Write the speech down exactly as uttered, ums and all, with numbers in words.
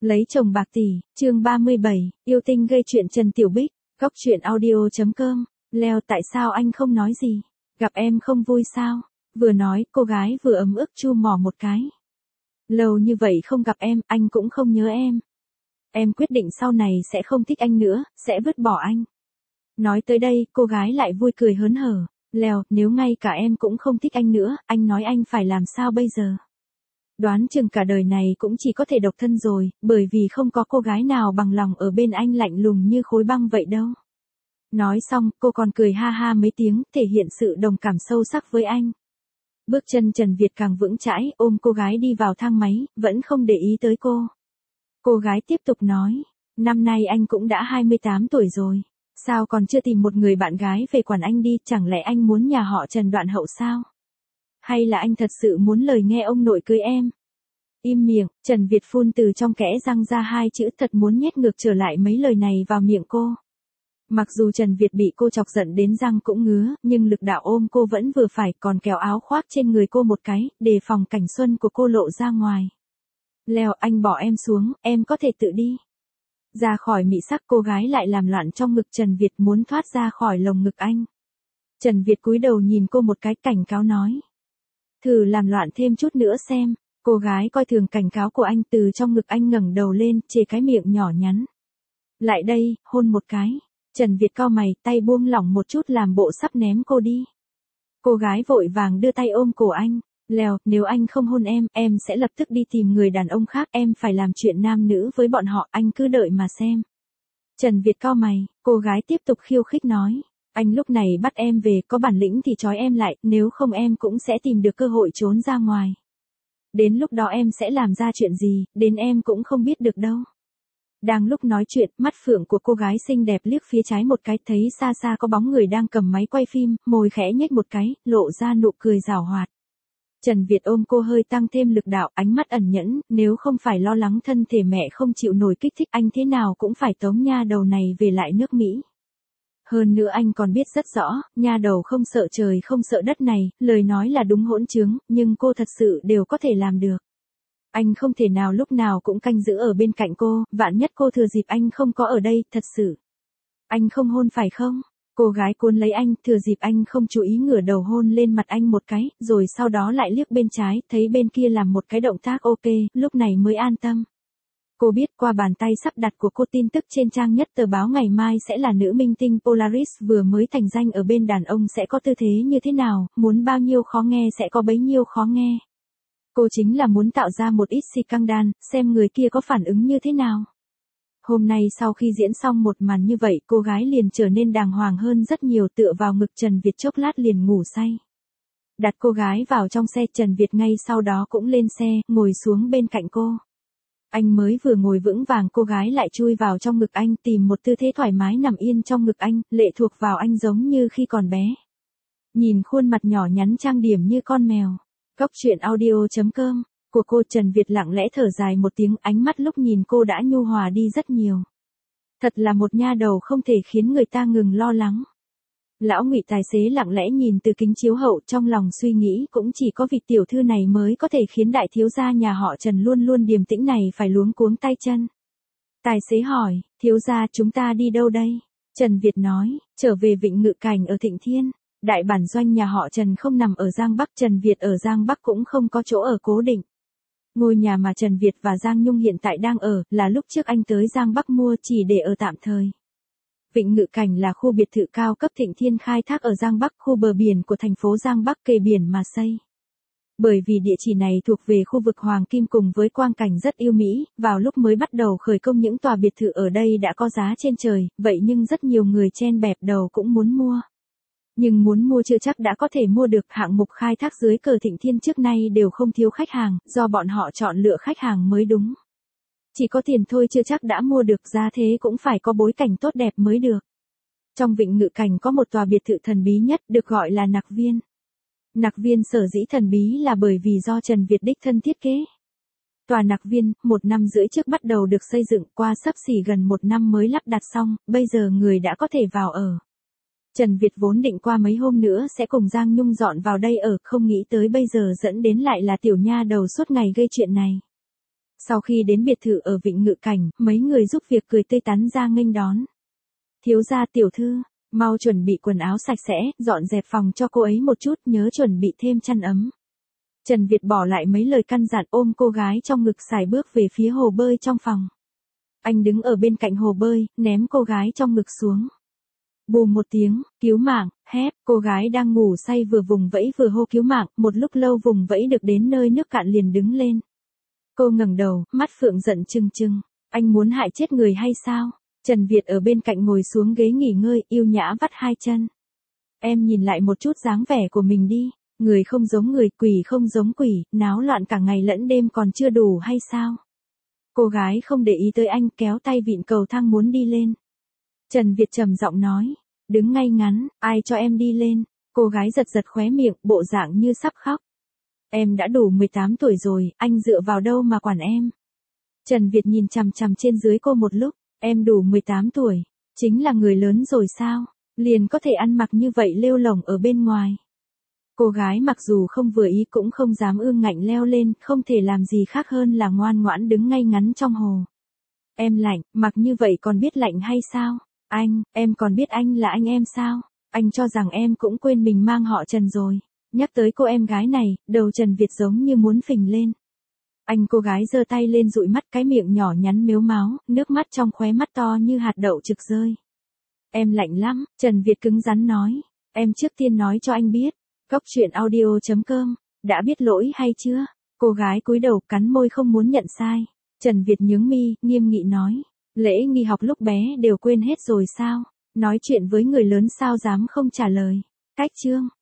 Lấy chồng bạc tỷ, chương ba mươi bảy, yêu tinh gây chuyện Trần Tiểu Bích, góc truyện audio chấm com, Leo tại sao anh không nói gì, gặp em không vui sao, vừa nói cô gái vừa ấm ức chu mỏ một cái. Lâu như vậy không gặp em, anh cũng không nhớ em. Em quyết định sau này sẽ không thích anh nữa, sẽ vứt bỏ anh. Nói tới đây, cô gái lại vui cười hớn hở, Leo, nếu ngay cả em cũng không thích anh nữa, anh nói anh phải làm sao bây giờ? Đoán chừng cả đời này cũng chỉ có thể độc thân rồi, bởi vì không có cô gái nào bằng lòng ở bên anh lạnh lùng như khối băng vậy đâu. Nói xong, cô còn cười ha ha mấy tiếng, thể hiện sự đồng cảm sâu sắc với anh. Bước chân Trần Việt càng vững chãi, ôm cô gái đi vào thang máy, vẫn không để ý tới cô. Cô gái tiếp tục nói, năm nay anh cũng đã hai mươi tám tuổi rồi, sao còn chưa tìm một người bạn gái về quản anh đi, chẳng lẽ anh muốn nhà họ Trần đoạn hậu sao? Hay là anh thật sự muốn lời nghe ông nội cưới em? Im miệng, Trần Việt phun từ trong kẽ răng ra hai chữ, thật muốn nhét ngược trở lại mấy lời này vào miệng cô. Mặc dù Trần Việt bị cô chọc giận đến răng cũng ngứa, nhưng lực đạo ôm cô vẫn vừa phải, còn kéo áo khoác trên người cô một cái, đề phòng cảnh xuân của cô lộ ra ngoài. Leo, anh bỏ em xuống, em có thể tự đi. Ra khỏi mị sắc, cô gái lại làm loạn trong ngực Trần Việt, muốn thoát ra khỏi lồng ngực anh. Trần Việt cúi đầu nhìn cô một cái, cảnh cáo nói. Thử làm loạn thêm chút nữa xem. Cô gái coi thường cảnh cáo của anh, từ trong ngực anh ngẩng đầu lên, chê cái miệng nhỏ nhắn. Lại đây, hôn một cái. Trần Việt cau mày, tay buông lỏng một chút làm bộ sắp ném cô đi. Cô gái vội vàng đưa tay ôm cổ anh. Leo, nếu anh không hôn em, em sẽ lập tức đi tìm người đàn ông khác, em phải làm chuyện nam nữ với bọn họ, anh cứ đợi mà xem. Trần Việt cau mày, cô gái tiếp tục khiêu khích nói. Anh lúc này bắt em về, có bản lĩnh thì trói em lại, nếu không em cũng sẽ tìm được cơ hội trốn ra ngoài. Đến lúc đó em sẽ làm ra chuyện gì, đến em cũng không biết được đâu. Đang lúc nói chuyện, mắt phượng của cô gái xinh đẹp liếc phía trái một cái, thấy xa xa có bóng người đang cầm máy quay phim, môi khẽ nhếch một cái, lộ ra nụ cười giảo hoạt. Trần Việt ôm cô hơi tăng thêm lực đạo, ánh mắt ẩn nhẫn, nếu không phải lo lắng thân thể mẹ không chịu nổi kích thích, anh thế nào cũng phải tống nha đầu này về lại nước Mỹ. Hơn nữa anh còn biết rất rõ, nha đầu không sợ trời không sợ đất này, lời nói là đúng hỗn trướng, nhưng cô thật sự đều có thể làm được. Anh không thể nào lúc nào cũng canh giữ ở bên cạnh cô, vạn nhất cô thừa dịp anh không có ở đây, thật sự. Anh không hôn phải không? Cô gái cuốn lấy anh, thừa dịp anh không chú ý ngửa đầu hôn lên mặt anh một cái, rồi sau đó lại liếc bên trái, thấy bên kia làm một cái động tác ok, lúc này mới an tâm. Cô biết qua bàn tay sắp đặt của cô, tin tức trên trang nhất tờ báo ngày mai sẽ là nữ minh tinh Polaris vừa mới thành danh ở bên đàn ông sẽ có tư thế như thế nào, muốn bao nhiêu khó nghe sẽ có bấy nhiêu khó nghe. Cô chính là muốn tạo ra một ít scandal, xem người kia có phản ứng như thế nào. Hôm nay sau khi diễn xong một màn như vậy, cô gái liền trở nên đàng hoàng hơn rất nhiều, tựa vào ngực Trần Việt chốc lát liền ngủ say. Đặt cô gái vào trong xe, Trần Việt ngay sau đó cũng lên xe, ngồi xuống bên cạnh cô. Anh mới vừa ngồi vững vàng, cô gái lại chui vào trong ngực anh, tìm một tư thế thoải mái nằm yên trong ngực anh, lệ thuộc vào anh giống như khi còn bé. Nhìn khuôn mặt nhỏ nhắn trang điểm như con mèo. Góc truyện audio chấm com của cô, Trần Việt lặng lẽ thở dài một tiếng, ánh mắt lúc nhìn cô đã nhu hòa đi rất nhiều. Thật là một nha đầu không thể khiến người ta ngừng lo lắng. Lão Ngụy tài xế lặng lẽ nhìn từ kính chiếu hậu, trong lòng suy nghĩ cũng chỉ có vị tiểu thư này mới có thể khiến đại thiếu gia nhà họ Trần luôn luôn điềm tĩnh này phải luống cuống tay chân. Tài xế hỏi, thiếu gia chúng ta đi đâu đây? Trần Việt nói, trở về Vịnh Ngự Cảnh ở Thịnh Thiên. Đại bản doanh nhà họ Trần không nằm ở Giang Bắc, Trần Việt ở Giang Bắc cũng không có chỗ ở cố định. Ngôi nhà mà Trần Việt và Giang Nhung hiện tại đang ở, là lúc trước anh tới Giang Bắc mua chỉ để ở tạm thời. Vịnh Ngự Cảnh là khu biệt thự cao cấp Thịnh Thiên khai thác ở Giang Bắc, khu bờ biển của thành phố Giang Bắc, kề biển mà xây. Bởi vì địa chỉ này thuộc về khu vực Hoàng Kim cùng với quang cảnh rất yêu mỹ, vào lúc mới bắt đầu khởi công những tòa biệt thự ở đây đã có giá trên trời, vậy nhưng rất nhiều người chen bẹp đầu cũng muốn mua. Nhưng muốn mua chưa chắc đã có thể mua được, hạng mục khai thác dưới cờ Thịnh Thiên trước nay đều không thiếu khách hàng, do bọn họ chọn lựa khách hàng mới đúng. Chỉ có tiền thôi chưa chắc đã mua được, giá thế cũng phải có bối cảnh tốt đẹp mới được. Trong Vịnh Ngự Cảnh có một tòa biệt thự thần bí nhất, được gọi là Nặc Viên. Nặc Viên sở dĩ thần bí là bởi vì do Trần Việt đích thân thiết kế. Tòa Nặc Viên, một năm rưỡi trước bắt đầu được xây dựng, qua sắp xỉ gần một năm mới lắp đặt xong, bây giờ người đã có thể vào ở. Trần Việt vốn định qua mấy hôm nữa sẽ cùng Giang Nhung dọn vào đây ở, không nghĩ tới bây giờ dẫn đến lại là tiểu nha đầu suốt ngày gây chuyện này. Sau khi đến biệt thự ở Vịnh Ngự Cảnh, mấy người giúp việc cười tươi tắn ra nghênh đón. Thiếu gia tiểu thư, mau chuẩn bị quần áo sạch sẽ, dọn dẹp phòng cho cô ấy một chút, nhớ chuẩn bị thêm chăn ấm. Trần Việt bỏ lại mấy lời căn dặn, ôm cô gái trong ngực xài bước về phía hồ bơi trong phòng. Anh đứng ở bên cạnh hồ bơi, ném cô gái trong ngực xuống. Bùm một tiếng, cứu mạng, hét, cô gái đang ngủ say vừa vùng vẫy vừa hô cứu mạng, một lúc lâu vùng vẫy được đến nơi nước cạn liền đứng lên. Cô ngẩng đầu, mắt phượng giận trừng trừng, anh muốn hại chết người hay sao? Trần Việt ở bên cạnh ngồi xuống ghế nghỉ ngơi, yêu nhã vắt hai chân. Em nhìn lại một chút dáng vẻ của mình đi, người không giống người, quỷ không giống quỷ, náo loạn cả ngày lẫn đêm còn chưa đủ hay sao? Cô gái không để ý tới anh, kéo tay vịn cầu thang muốn đi lên. Trần Việt trầm giọng nói, đứng ngay ngắn, ai cho em đi lên? Cô gái giật giật khóe miệng, bộ dạng như sắp khóc. Em đã đủ mười tám tuổi rồi, anh dựa vào đâu mà quản em? Trần Việt nhìn chằm chằm trên dưới cô một lúc, em đủ mười tám tuổi, chính là người lớn rồi sao? Liền có thể ăn mặc như vậy lêu lổng ở bên ngoài. Cô gái mặc dù không vừa ý cũng không dám ương ngạnh leo lên, không thể làm gì khác hơn là ngoan ngoãn đứng ngay ngắn trong hồ. Em lạnh, mặc như vậy còn biết lạnh hay sao? Anh, em còn biết anh là anh em sao? Anh cho rằng em cũng quên mình mang họ Trần rồi. Nhắc tới cô em gái này, đầu Trần Việt giống như muốn phình lên. Anh cô gái giơ tay lên dụi mắt, cái miệng nhỏ nhắn mếu máo, nước mắt trong khóe mắt to như hạt đậu trực rơi. Em lạnh lắm, Trần Việt cứng rắn nói. Em trước tiên nói cho anh biết. Góc truyện audio chấm com, đã biết lỗi hay chưa? Cô gái cúi đầu cắn môi không muốn nhận sai. Trần Việt nhướng mi, nghiêm nghị nói. Lễ nghi học lúc bé đều quên hết rồi sao? Nói chuyện với người lớn sao dám không trả lời? Cách chương.